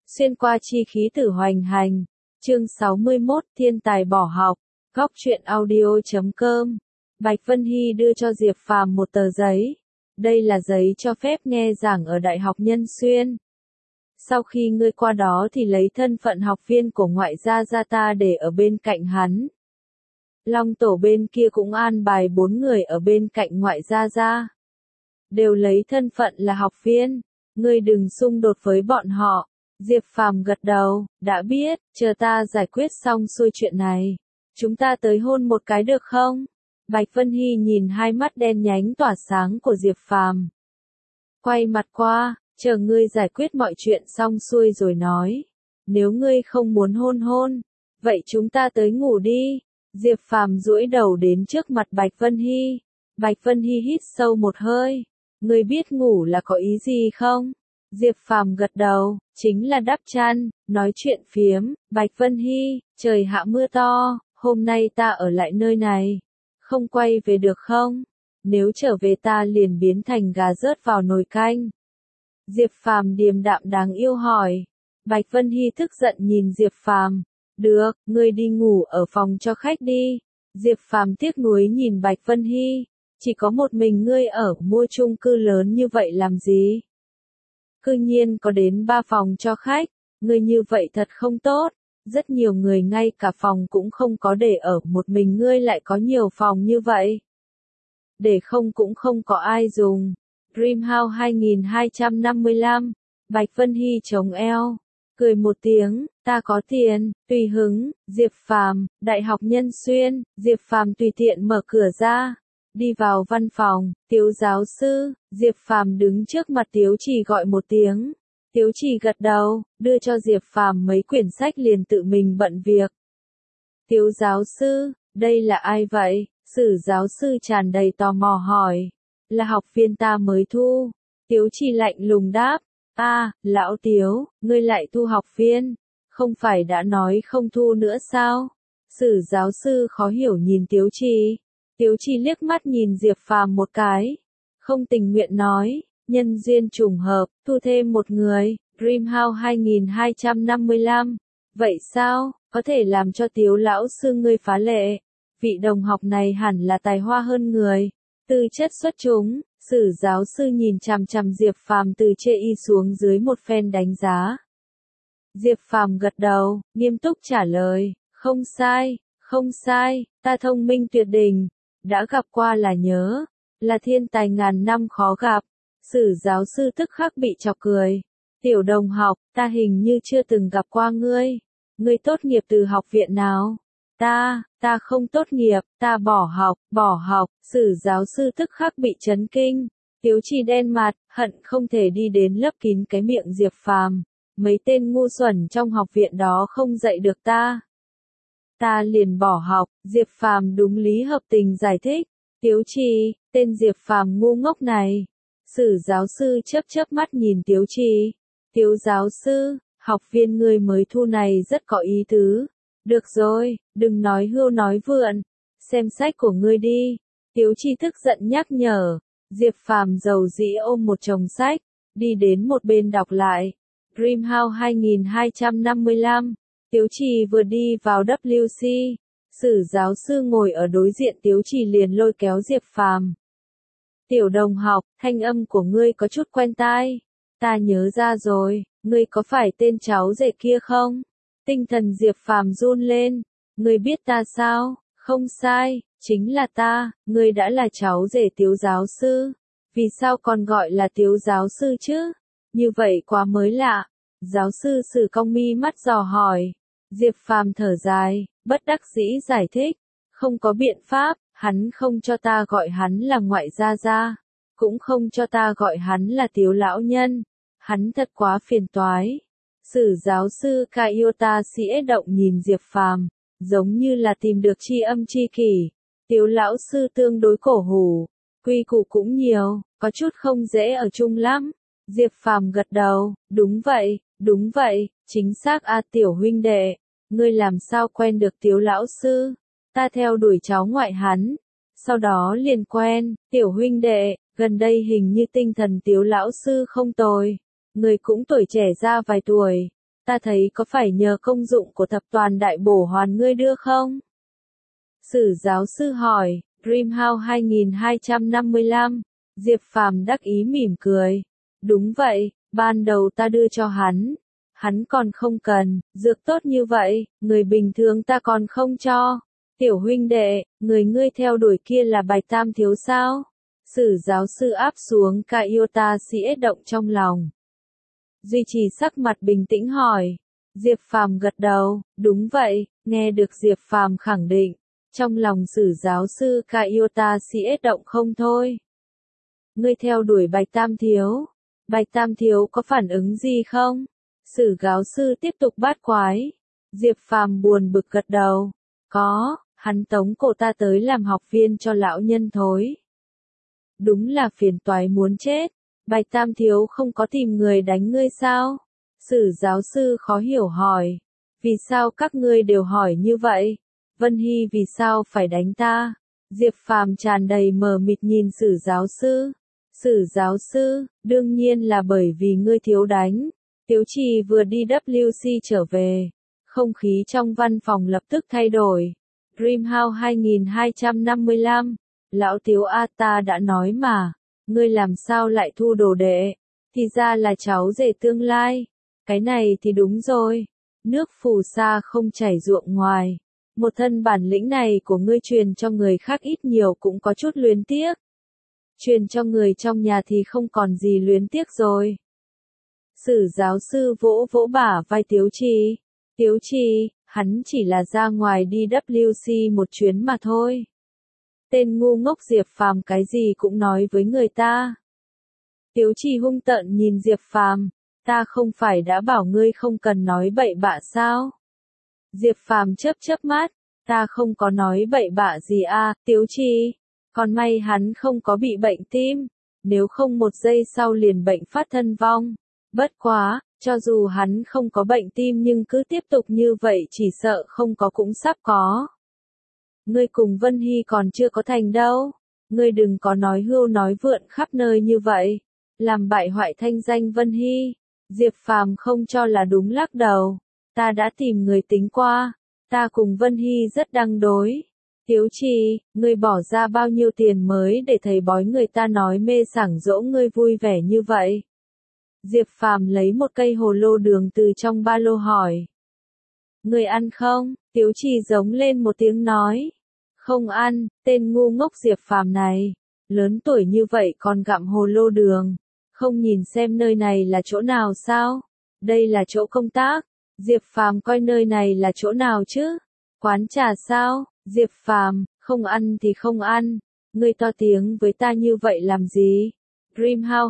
Xuyên qua chi khí tử hoành hành. Chương 61, thiên tài bỏ học. Góc truyện audio.com. Bạch Vân Hy đưa cho Diệp Phàm một tờ giấy. Đây là giấy cho phép nghe giảng ở Đại học Nhân Xuyên. Sau khi ngươi qua đó thì lấy thân phận học viên của ngoại gia gia ta để ở bên cạnh hắn. Long tổ bên kia cũng an bài 4 người ở bên cạnh ngoại gia gia. Đều lấy thân phận là học viên. Ngươi đừng xung đột với bọn họ. Diệp Phàm gật đầu, đã biết, chờ ta giải quyết xong xuôi chuyện này. Chúng ta tới hôn một cái được không? Bạch Vân Hy nhìn hai mắt đen nhánh tỏa sáng của Diệp Phàm. Quay mặt qua, chờ ngươi giải quyết mọi chuyện xong xuôi rồi nói. Nếu ngươi không muốn hôn, vậy chúng ta tới ngủ đi. Diệp Phàm duỗi đầu đến trước mặt Bạch Vân Hy. Bạch Vân Hy hít sâu một hơi. Ngươi biết ngủ là có ý gì không? Diệp Phàm gật đầu, chính là đắp chăn, nói chuyện phiếm. Bạch Vân Hy, trời hạ mưa to, hôm nay ta ở lại nơi này. Không quay về được không? Nếu trở về ta liền biến thành gà rớt vào nồi canh. Diệp Phàm điềm đạm đáng yêu hỏi. Bạch Vân Hy tức giận nhìn Diệp Phàm. Được, ngươi đi ngủ ở phòng cho khách đi. Diệp Phàm tiếc nuối nhìn Bạch Vân Hy. Chỉ có một mình ngươi ở, mua chung cư lớn như vậy làm gì? Cư nhiên có đến 3 phòng cho khách, ngươi như vậy thật không tốt. Rất nhiều người ngay cả phòng cũng không có để ở, một mình ngươi lại có nhiều phòng như vậy. Để không cũng không có ai dùng. Dream House 2255, Bạch Vân Hy chống eo, cười một tiếng, ta có tiền, tùy hứng. Diệp Phàm, Đại học Nhân Xuyên. Diệp Phàm tùy tiện mở cửa ra. Đi vào văn phòng, Tiếu giáo sư. Diệp Phàm đứng trước mặt Tiếu Trì gọi một tiếng. Tiếu Trì gật đầu, đưa cho Diệp Phàm mấy quyển sách liền tự mình bận việc. Tiếu giáo sư, đây là ai vậy? Sử giáo sư tràn đầy tò mò hỏi. Là học viên ta mới thu. Tiếu Trì lạnh lùng đáp. Lão Tiếu, ngươi lại thu học viên. Không phải đã nói không thu nữa sao? Sử giáo sư khó hiểu nhìn Tiếu Trì. Tiếu Trì liếc mắt nhìn Diệp Phàm một cái. Không tình nguyện nói, nhân duyên trùng hợp, thu thêm một người. Dream House 2255. Vậy sao, có thể làm cho Tiếu lão sư ngươi phá lệ. Vị đồng học này hẳn là tài hoa hơn người. Tư chất xuất chúng. Sử giáo sư nhìn chằm chằm Diệp Phàm từ chê y xuống dưới một phen đánh giá. Diệp Phàm gật đầu, nghiêm túc trả lời. Không sai, ta thông minh tuyệt đỉnh. Đã gặp qua là nhớ. Là thiên tài ngàn năm khó gặp. Sử giáo sư tức khắc bị chọc cười. Tiểu đồng học, ta hình như chưa từng gặp qua ngươi. Ngươi tốt nghiệp từ học viện nào? Ta không tốt nghiệp, ta bỏ học. Sử giáo sư tức khắc bị chấn kinh. Tiếu Trì đen mặt, hận không thể đi đến lấp kín cái miệng Diệp Phàm. Mấy tên ngu xuẩn trong học viện đó không dạy được ta. Ta liền bỏ học. Diệp Phàm đúng lý hợp tình giải thích. Tiếu Trì, tên Diệp Phàm ngu ngốc này. Sử giáo sư chớp mắt nhìn Tiếu Trì. Tiếu giáo sư, học viên người mới thu này rất có ý tứ. Được rồi, đừng nói hưu nói vượn. Xem sách của ngươi đi. Tiếu Trì tức giận nhắc nhở. Diệp Phàm dầu dĩ ôm một chồng sách, đi đến một bên đọc lại. Dream House 2255. Tiếu Trì vừa đi vào WC. Sử giáo sư ngồi ở đối diện Tiếu Trì liền lôi kéo Diệp Phàm. Tiểu đồng học, thanh âm của ngươi có chút quen tai. Ta nhớ ra rồi, ngươi có phải tên cháu rể kia không? Tinh thần Diệp Phàm run lên. Ngươi biết ta sao? Không sai, chính là ta. Ngươi đã là cháu rể Tiếu giáo sư. Vì sao còn gọi là Tiếu giáo sư chứ? Như vậy quá mới lạ. Giáo sư Sử cong mi mắt dò hỏi. Diệp Phàm thở dài, bất đắc dĩ giải thích. Không có biện pháp, hắn không cho ta gọi hắn là ngoại gia gia. Cũng không cho ta gọi hắn là Tiếu lão nhân. Hắn thật quá phiền toái. Sử giáo sư Kaiota sĩ động nhìn Diệp Phàm, giống như là tìm được tri âm tri kỷ. Tiếu lão sư tương đối cổ hủ, quy củ cũng nhiều, có chút không dễ ở chung lắm. Diệp Phàm gật đầu, đúng vậy, chính xác tiểu huynh đệ. Ngươi làm sao quen được Tiếu lão sư? Ta theo đuổi cháu ngoại hắn, sau đó liền quen. Tiểu huynh đệ, gần đây hình như tinh thần Tiếu lão sư không tồi. Người cũng tuổi trẻ ra vài tuổi. ta thấy có phải nhờ công dụng của tập đoàn Đại Bổ Hoàn ngươi đưa không? Sử giáo sư hỏi. Dreamhouse 2255. Diệp Phàm đắc ý mỉm cười. Đúng vậy, ban đầu ta đưa cho hắn. Hắn còn không cần, dược tốt như vậy, người bình thường ta còn không cho. Tiểu huynh đệ, người ngươi theo đuổi kia là Bạch Tam Thiếu sao? Sử giáo sư áp xuống ca iota siết động trong lòng. Duy trì sắc mặt bình tĩnh hỏi. Diệp Phàm gật đầu, đúng vậy, nghe được Diệp Phàm khẳng định. Trong lòng sử giáo sư ca iota siết động không thôi. Ngươi theo đuổi Bạch Tam Thiếu. Bạch Tam Thiếu có phản ứng gì không? Sử giáo sư tiếp tục bát quái. Diệp Phàm buồn bực gật đầu. Có, hắn tống cổ ta tới làm học viên cho lão nhân thối. Đúng là phiền toái muốn chết. Bạch Tam Thiếu không có tìm người đánh ngươi sao? Sử giáo sư khó hiểu hỏi. Vì sao các ngươi đều hỏi như vậy? Vân Hy vì sao phải đánh ta? Diệp Phàm tràn đầy mờ mịt nhìn sử giáo sư. Sử giáo sư, đương nhiên là bởi vì ngươi thiếu đánh. Tiếu Trì vừa đi WC trở về. Không khí trong văn phòng lập tức thay đổi. Dreamhouse 2255. Lão Tiếu A ta đã nói mà. Ngươi làm sao lại thu đồ đệ? Thì ra là cháu rể tương lai. Cái này thì đúng rồi. Nước phù sa không chảy ruộng ngoài. Một thân bản lĩnh này của ngươi truyền cho người khác ít nhiều cũng có chút luyến tiếc. Truyền cho người trong nhà thì không còn gì luyến tiếc rồi. Sử giáo sư vỗ vỗ bả vai Tiếu Trì. Tiếu Trì, hắn chỉ là ra ngoài đi WC một chuyến mà thôi. Tên ngu ngốc Diệp Phàm cái gì cũng nói với người ta. Tiếu Trì hung tợn nhìn Diệp Phàm, ta không phải đã bảo ngươi không cần nói bậy bạ sao? Diệp Phàm chớp chớp mắt, ta không có nói bậy bạ gì à, Tiếu Trì. Còn may hắn không có bị bệnh tim, nếu không một giây sau liền bệnh phát thân vong. Bất quá, cho dù hắn không có bệnh tim nhưng cứ tiếp tục như vậy chỉ sợ không có cũng sắp có. Ngươi cùng Vân Hy còn chưa có thành đâu. Ngươi đừng có nói hưu nói vượn khắp nơi như vậy. Làm bại hoại thanh danh Vân Hy. Diệp Phàm không cho là đúng lắc đầu. Ta đã tìm người tính qua. Ta cùng Vân Hy rất đăng đối. Tiếu Trì, ngươi bỏ ra bao nhiêu tiền mới để thầy bói người ta nói mê sảng dỗ ngươi vui vẻ như vậy? Diệp Phàm lấy một cây hồ lô đường từ trong ba lô hỏi. Ngươi ăn không? Tiếu Trì giống lên một tiếng nói. Không ăn, tên ngu ngốc Diệp Phàm này. Lớn tuổi như vậy còn gặm hồ lô đường. Không nhìn xem nơi này là chỗ nào sao? Đây là chỗ công tác. Diệp Phàm coi nơi này là chỗ nào chứ? Quán trà sao? Diệp Phàm, không ăn thì không ăn. Ngươi to tiếng với ta như vậy làm gì? Dreamhouse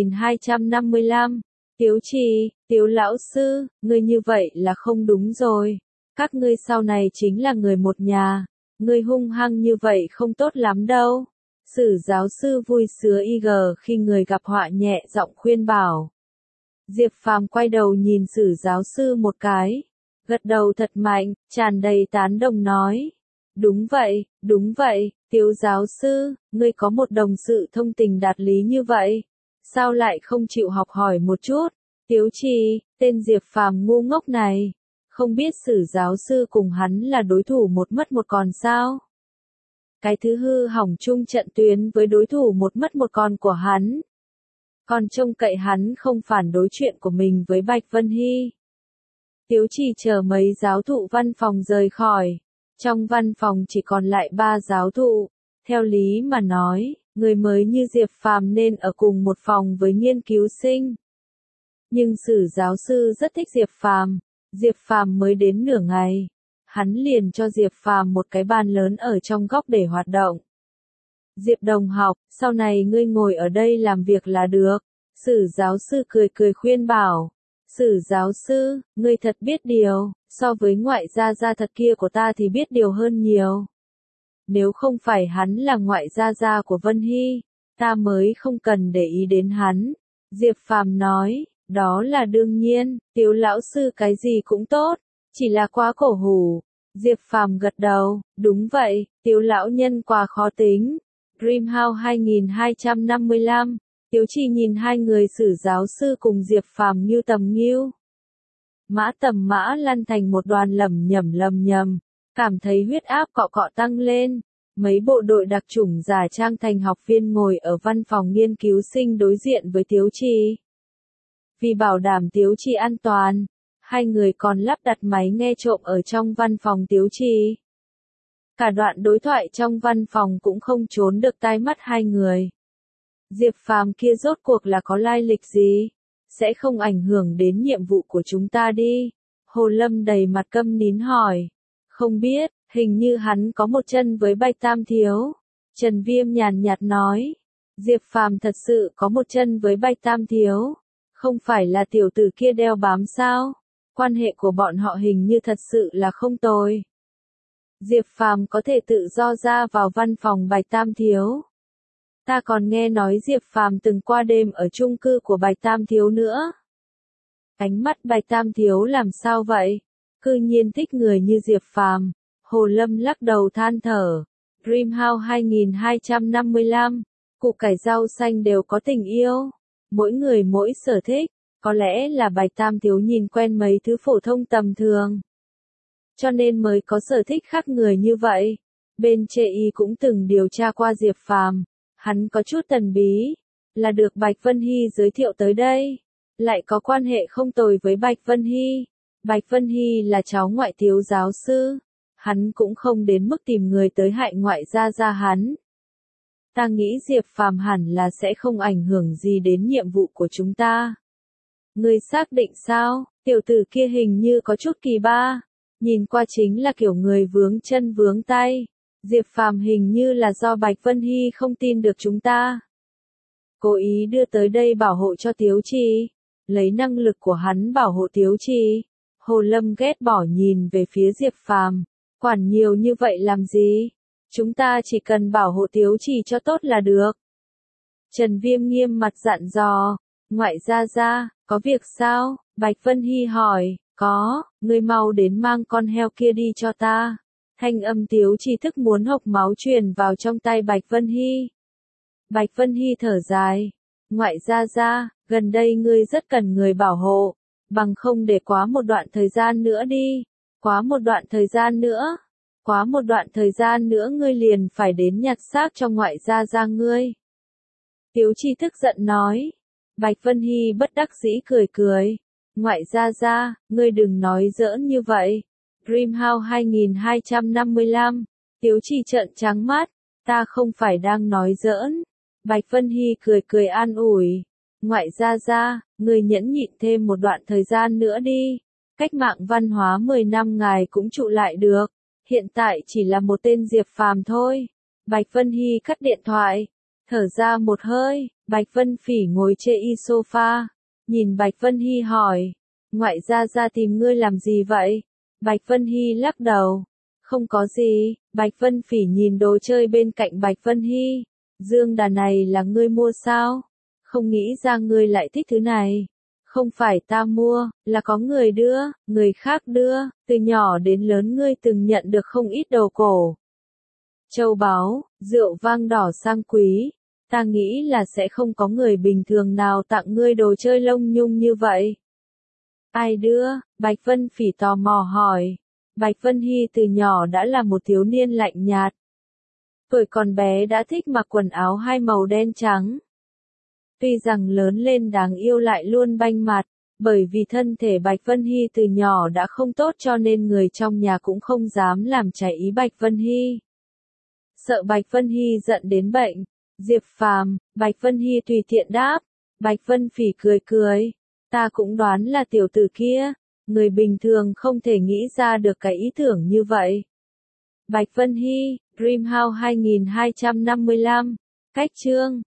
2255. Tiếu Trì, Tiếu lão sư, ngươi như vậy là không đúng rồi. Các ngươi sau này chính là người một nhà. Ngươi hung hăng như vậy không tốt lắm đâu. Sử giáo sư vui sứa IG khi người gặp họa nhẹ giọng khuyên bảo. Diệp Phàm quay đầu nhìn sử giáo sư một cái. Gật đầu thật mạnh, tràn đầy tán đồng nói. Đúng vậy, Tiếu giáo sư, ngươi có một đồng sự thông tình đạt lý như vậy. Sao lại không chịu học hỏi một chút? Tiếu Trì, tên Diệp Phàm ngu ngốc này. Không biết sử giáo sư cùng hắn là đối thủ một mất một còn sao? Cái thứ hư hỏng chung trận tuyến với đối thủ một mất một còn của hắn. Còn trông cậy hắn không phản đối chuyện của mình với Bạch Vân Hy. Tiếu Trì chờ mấy giáo thụ văn phòng rời khỏi. Trong văn phòng chỉ còn lại 3 giáo thụ. Theo lý mà nói, người mới như Diệp Phàm nên ở cùng một phòng với nghiên cứu sinh. Nhưng sử giáo sư rất thích Diệp Phàm. Diệp Phàm mới đến nửa ngày. Hắn liền cho Diệp Phàm một cái bàn lớn ở trong góc để hoạt động. Diệp đồng học, sau này ngươi ngồi ở đây làm việc là được. Sử giáo sư cười cười khuyên bảo. Sử giáo sư, ngươi thật biết điều, so với ngoại gia thật kia của ta thì biết điều hơn nhiều. Nếu không phải hắn là ngoại gia của Vân Hy, ta mới không cần để ý đến hắn. Diệp Phàm nói, đó là đương nhiên, Tiếu lão sư cái gì cũng tốt, chỉ là quá cổ hủ. Diệp Phàm gật đầu, đúng vậy, Tiếu lão nhân quá khó tính. Dreamhouse 2255. Tiếu Trì nhìn hai người sử giáo sư cùng Diệp Phàm nghiêu tầm nghiêu. Mã Tầm Mã lăn thành một đoàn lầm nhầm, cảm thấy huyết áp cọ cọ tăng lên. Mấy bộ đội đặc chủng giả trang thành học viên ngồi ở văn phòng nghiên cứu sinh đối diện với Tiếu Trì. Vì bảo đảm Tiếu Trì an toàn, hai người còn lắp đặt máy nghe trộm ở trong văn phòng Tiếu Trì. Cả đoạn đối thoại trong văn phòng cũng không trốn được tai mắt hai người. Diệp Phàm kia rốt cuộc là có lai lịch gì? Sẽ không ảnh hưởng đến nhiệm vụ của chúng ta đi. Hồ Lâm đầy mặt câm nín hỏi. Không biết, hình như hắn có một chân với Bạch Tam Thiếu. Trần Viêm nhàn nhạt nói. Diệp Phàm thật sự có một chân với Bạch Tam Thiếu. Không phải là tiểu tử kia đeo bám sao? Quan hệ của bọn họ hình như thật sự là không tồi. Diệp Phàm có thể tự do ra vào văn phòng Bạch Tam Thiếu. Ta còn nghe nói Diệp Phàm từng qua đêm ở chung cư của Bạch Tam Thiếu nữa. Ánh mắt Bạch Tam Thiếu làm sao vậy? Cư nhiên thích người như Diệp Phàm. Hồ Lâm lắc đầu than thở. Dreamhouse 2255, củ cải rau xanh đều có tình yêu. Mỗi người mỗi sở thích. Có lẽ là Bạch Tam Thiếu nhìn quen mấy thứ phổ thông tầm thường, cho nên mới có sở thích khác người như vậy. Bên chê y cũng từng điều tra qua Diệp Phàm. Hắn có chút thần bí, là được Bạch Vân Hy giới thiệu tới đây. Lại có quan hệ không tồi với Bạch Vân Hy. Bạch Vân Hy là cháu ngoại Tiếu giáo sư. Hắn cũng không đến mức tìm người tới hại ngoại gia hắn. Ta nghĩ Diệp Phàm hẳn là sẽ không ảnh hưởng gì đến nhiệm vụ của chúng ta. Ngươi xác định sao? Tiểu tử kia hình như có chút kỳ ba. Nhìn qua chính là kiểu người vướng chân vướng tay. Diệp Phàm hình như là do Bạch Vân Hy không tin được chúng ta. Cố ý đưa tới đây bảo hộ cho Tiếu Trì. Lấy năng lực của hắn bảo hộ Tiếu Trì. Hồ Lâm ghét bỏ nhìn về phía Diệp Phàm. Quản nhiều như vậy làm gì? Chúng ta chỉ cần bảo hộ Tiếu Trì cho tốt là được. Trần Viêm nghiêm mặt dặn dò. Ngoại gia, có việc sao? Bạch Vân Hy hỏi. Có, ngươi mau đến mang con heo kia đi cho ta. Thanh âm Tiếu Trì thức muốn hộc máu truyền vào trong tay Bạch Vân Hy. Bạch Vân Hy thở dài. Ngoại gia, gần đây ngươi rất cần người bảo hộ. Bằng không để quá một đoạn thời gian nữa đi. Quá một đoạn thời gian nữa ngươi liền phải đến nhặt xác cho ngoại gia ngươi. Tiếu Trì tức giận nói. Bạch Vân Hy bất đắc dĩ cười. Ngoại gia, ngươi đừng nói giỡn như vậy. Dreamhouse 2255, Tiếu Trì trợn trắng mắt. Ta không phải đang nói giỡn. Bạch Vân Hy cười an ủi. Ngoại gia, ngươi nhẫn nhịn thêm một đoạn thời gian nữa đi. Cách mạng văn hóa 10 năm ngài cũng trụ lại được. Hiện tại chỉ là một tên Diệp Phàm thôi. Bạch Vân Hy cắt điện thoại. Thở ra một hơi. Bạch Vân Phỉ ngồi trên sofa. Nhìn Bạch Vân Hy hỏi. Ngoại gia tìm ngươi làm gì vậy? Bạch Vân Hy lắc đầu. Không có gì. Bạch Vân Phỉ nhìn đồ chơi bên cạnh Bạch Vân Hy. Dương đà này là ngươi mua sao? Không nghĩ ra ngươi lại thích thứ này. Không phải ta mua, là có người đưa, người khác đưa. Từ nhỏ đến lớn ngươi từng nhận được không ít đồ cổ. Châu báu, rượu vang đỏ sang quý. Ta nghĩ là sẽ không có người bình thường nào tặng ngươi đồ chơi lông nhung như vậy. Ai đưa? Bạch Vân Phỉ tò mò hỏi. Bạch Vân Hy từ nhỏ đã là một thiếu niên lạnh nhạt. Tuổi còn bé đã thích mặc quần áo hai màu đen trắng. Tuy rằng lớn lên đáng yêu lại luôn banh mặt, bởi vì thân thể Bạch Vân Hy từ nhỏ đã không tốt cho nên người trong nhà cũng không dám làm trái ý Bạch Vân Hy. Sợ Bạch Vân Hy giận đến bệnh. Diệp Phàm, Bạch Vân Hy tùy tiện đáp. Bạch Vân Phỉ cười. Ta cũng đoán là tiểu tử kia. Người bình thường không thể nghĩ ra được cái ý tưởng như vậy. Bạch Vân Hy, Dreamhouse 2255, cách chương.